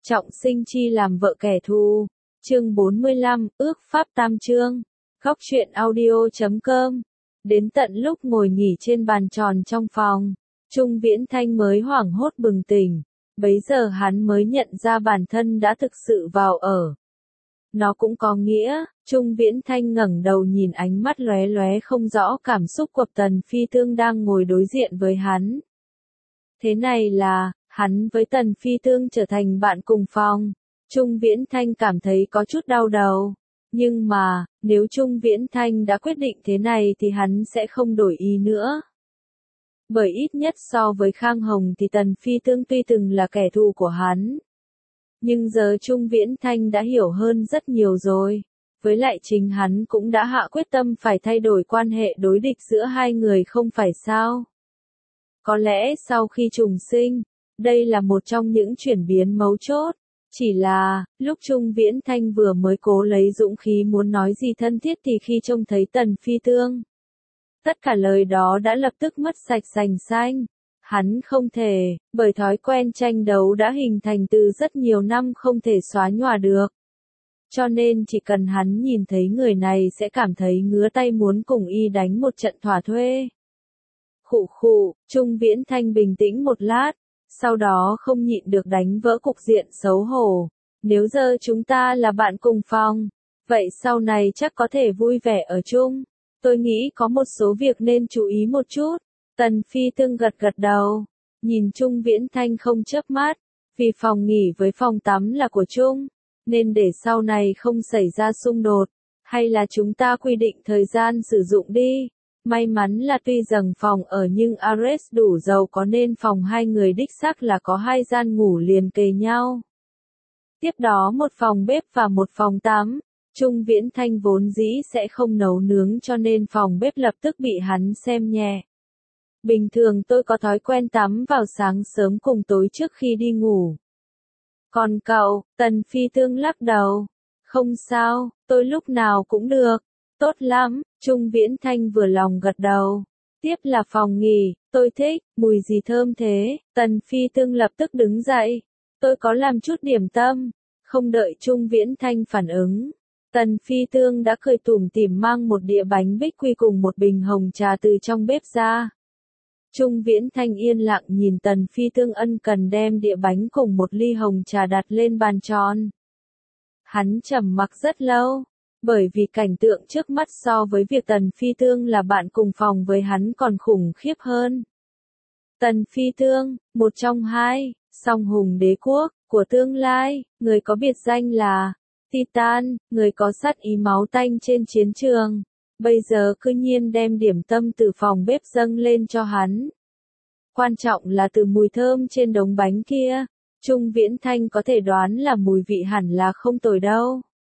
Trọng sinh chi làm vợ kẻ thù. Chương 45, ước pháp tam chương. Góc truyện audio.com. Đến tận lúc ngồi nghỉ trên bàn tròn trong phòng, Trung Viễn Thanh mới hoảng hốt bừng tỉnh. Bấy giờ hắn mới nhận ra bản thân đã thực sự vào ở. Nó cũng có nghĩa, Trung Viễn Thanh ngẩng đầu nhìn ánh mắt lóe lóe không rõ cảm xúc của Tần Phi Tương đang ngồi đối diện với hắn. Thế này là, hắn với Tần Phi Tương trở thành bạn cùng phòng. Trung Viễn Thanh cảm thấy có chút đau đầu. Nhưng mà, nếu Trung Viễn Thanh đã quyết định thế này thì hắn sẽ không đổi ý nữa. Bởi ít nhất so với Khang Hồng thì Tần Phi Tương tuy từng là kẻ thù của hắn. Nhưng giờ Trung Viễn Thanh đã hiểu hơn rất nhiều rồi. Với lại chính hắn cũng đã hạ quyết tâm phải thay đổi quan hệ đối địch giữa hai người không phải sao? Có lẽ sau khi trùng sinh, đây là một trong những chuyển biến mấu chốt. Chỉ là, lúc Trung Viễn Thanh vừa mới cố lấy dũng khí muốn nói gì thân thiết thì khi trông thấy Tần Phi Tương, tất cả lời đó đã lập tức mất sạch sành xanh. Hắn không thể, bởi thói quen tranh đấu đã hình thành từ rất nhiều năm không thể xóa nhòa được. Cho nên chỉ cần hắn nhìn thấy người này sẽ cảm thấy ngứa tay muốn cùng y đánh một trận thỏa thuê. Khụ khụ, Trung Viễn Thanh bình tĩnh một lát, sau đó không nhịn được đánh vỡ cục diện xấu hổ. Nếu giờ chúng ta là bạn cùng phòng, vậy sau này chắc có thể vui vẻ ở chung. Tôi nghĩ có một số việc nên chú ý một chút. Tần Phi Tương gật gật đầu, nhìn Trung Viễn Thanh không chớp mắt, vì phòng nghỉ với phòng tắm là của Trung, nên để sau này không xảy ra xung đột, hay là chúng ta quy định thời gian sử dụng đi. May mắn là tuy rằng phòng ở nhưng Ares đủ giàu có nên phòng hai người đích xác là có hai gian ngủ liền kề nhau. Tiếp đó một phòng bếp và một phòng tắm. Trung Viễn Thanh vốn dĩ sẽ không nấu nướng cho nên phòng bếp lập tức bị hắn xem nhẹ. Bình thường tôi có thói quen tắm vào sáng sớm cùng tối trước khi đi ngủ. Còn cậu, Tần Phi Tương lắc đầu. Không sao, tôi lúc nào cũng được. Tốt lắm, Trung Viễn Thanh vừa lòng gật đầu. Tiếp là phòng nghỉ, tôi thích, mùi gì thơm thế. Tần Phi Tương lập tức đứng dậy. Tôi có làm chút điểm tâm. Không đợi Trung Viễn Thanh phản ứng, Tần Phi Tương đã cười tủm tỉm mang một đĩa bánh bích quy cùng một bình hồng trà từ trong bếp ra. Trung Viễn Thanh yên lặng nhìn Tần Phi Tương ân cần đem đĩa bánh cùng một ly hồng trà đặt lên bàn tròn. Hắn trầm mặc rất lâu, bởi vì cảnh tượng trước mắt so với việc Tần Phi Tương là bạn cùng phòng với hắn còn khủng khiếp hơn. Tần Phi Tương, một trong hai, song hùng đế quốc, của tương lai, người có biệt danh là Titan, người có sát ý máu tanh trên chiến trường. Bây giờ cư nhiên đem điểm tâm từ phòng bếp dâng lên cho hắn. Quan trọng là từ mùi thơm trên đống bánh kia, Trung Viễn Thanh có thể đoán là mùi vị hẳn là không tồi đâu.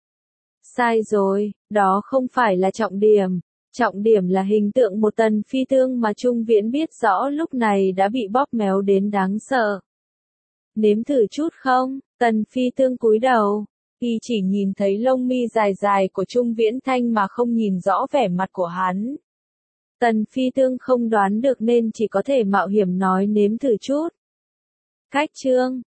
Sai rồi, đó không phải là trọng điểm. Trọng điểm là hình tượng một Tần Phi Tương mà Trung Viễn biết rõ lúc này đã bị bóp méo đến đáng sợ. Nếm thử chút không? Tần Phi Tương cúi đầu. Y chỉ nhìn thấy lông mi dài dài của Trung Viễn Thanh mà không nhìn rõ vẻ mặt của hắn. Tần Phi Tương không đoán được nên chỉ có thể mạo hiểm nói nếm thử chút. Cách chương